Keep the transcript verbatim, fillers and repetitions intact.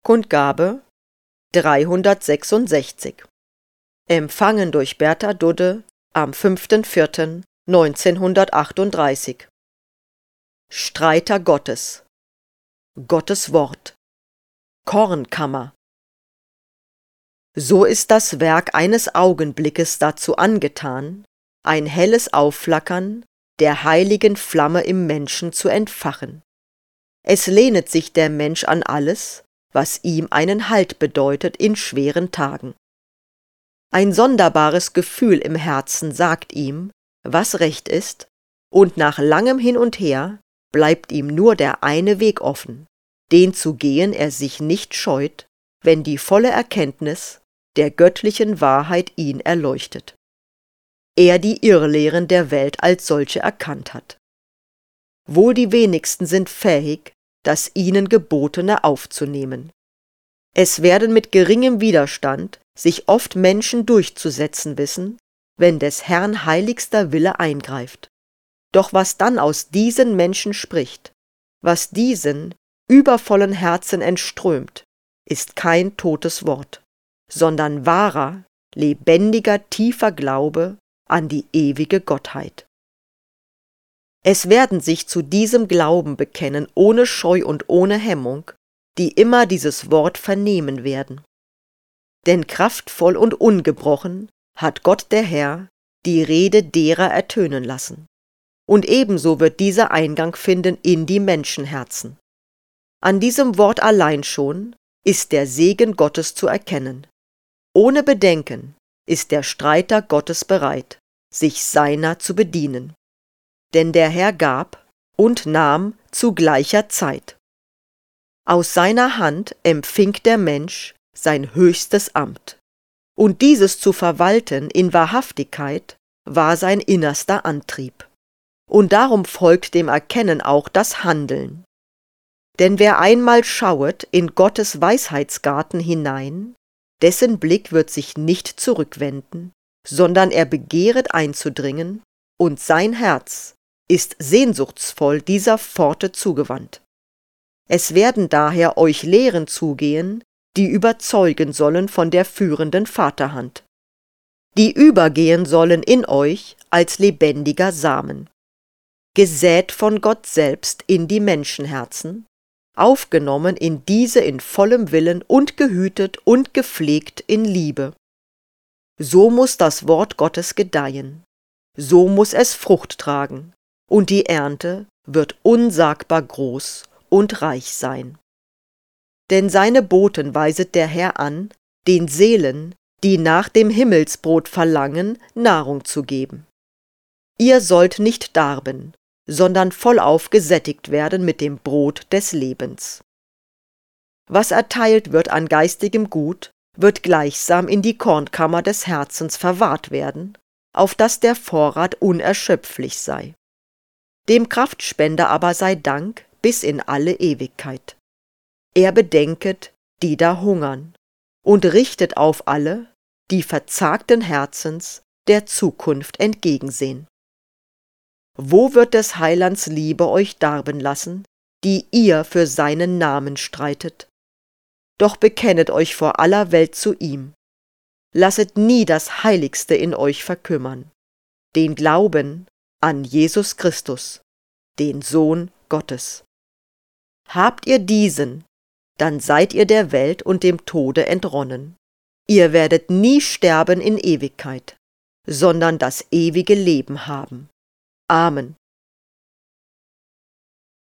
Kundgabe dreihundertsechsundsechzig. Empfangen durch Bertha Dudde am fünften vierten neunzehnhundertachtunddreißig. Streiter Gottes. Gottes Wort. Kornkammer. So ist das Werk eines Augenblickes dazu angetan, ein helles Aufflackern der heiligen Flamme im Menschen zu entfachen. Es lehnet sich der Mensch an alles, was ihm einen Halt bedeutet in schweren Tagen. Ein sonderbares Gefühl im Herzen sagt ihm, was recht ist, und nach langem Hin und Her bleibt ihm nur der eine Weg offen, den zu gehen er sich nicht scheut, wenn die volle Erkenntnis der göttlichen Wahrheit ihn erleuchtet. Er die Irrlehren der Welt als solche erkannt hat. Wohl die wenigsten sind fähig, das ihnen Gebotene aufzunehmen. Es werden mit geringem Widerstand sich oft Menschen durchzusetzen wissen, wenn des Herrn heiligster Wille eingreift. Doch was dann aus diesen Menschen spricht, was diesen übervollen Herzen entströmt, ist kein totes Wort, sondern wahrer, lebendiger, tiefer Glaube an die ewige Gottheit. Es werden sich zu diesem Glauben bekennen, ohne Scheu und ohne Hemmung, die immer dieses Wort vernehmen werden. Denn kraftvoll und ungebrochen hat Gott der Herr die Rede derer ertönen lassen. Und ebenso wird dieser Eingang finden in die Menschenherzen. An diesem Wort allein schon ist der Segen Gottes zu erkennen. Ohne Bedenken ist der Streiter Gottes bereit, sich seiner zu bedienen. Denn der Herr gab und nahm zu gleicher Zeit. Aus seiner Hand empfing der Mensch sein höchstes Amt, und dieses zu verwalten in Wahrhaftigkeit war sein innerster Antrieb. Und darum folgt dem Erkennen auch das Handeln. Denn wer einmal schauet in Gottes Weisheitsgarten hinein, dessen Blick wird sich nicht zurückwenden, sondern er begehret einzudringen, und sein Herz ist sehnsuchtsvoll dieser Pforte zugewandt. Es werden daher euch Lehren zugehen, die überzeugen sollen von der führenden Vaterhand, die übergehen sollen in euch als lebendiger Samen, gesät von Gott selbst in die Menschenherzen, aufgenommen in diese in vollem Willen und gehütet und gepflegt in Liebe. So muß das Wort Gottes gedeihen, so muß es Frucht tragen, und die Ernte wird unsagbar groß und reich sein. Denn seine Boten weiset der Herr an, den Seelen, die nach dem Himmelsbrot verlangen, Nahrung zu geben. Ihr sollt nicht darben, sondern vollauf gesättigt werden mit dem Brot des Lebens. Was erteilt wird an geistigem Gut, wird gleichsam in die Kornkammer des Herzens verwahrt werden, auf dass der Vorrat unerschöpflich sei. Dem Kraftspender aber sei Dank bis in alle Ewigkeit. Er bedenket, die da hungern, und richtet auf alle, die verzagten Herzens der Zukunft entgegensehen. Wo wird des Heilands Liebe euch darben lassen, die ihr für seinen Namen streitet? Doch bekennet euch vor aller Welt zu ihm. Lasset nie das Heiligste in euch verkümmern, den Glauben an Jesus Christus, den Sohn Gottes. Habt ihr diesen, dann seid ihr der Welt und dem Tode entronnen. Ihr werdet nie sterben in Ewigkeit, sondern das ewige Leben haben. Amen.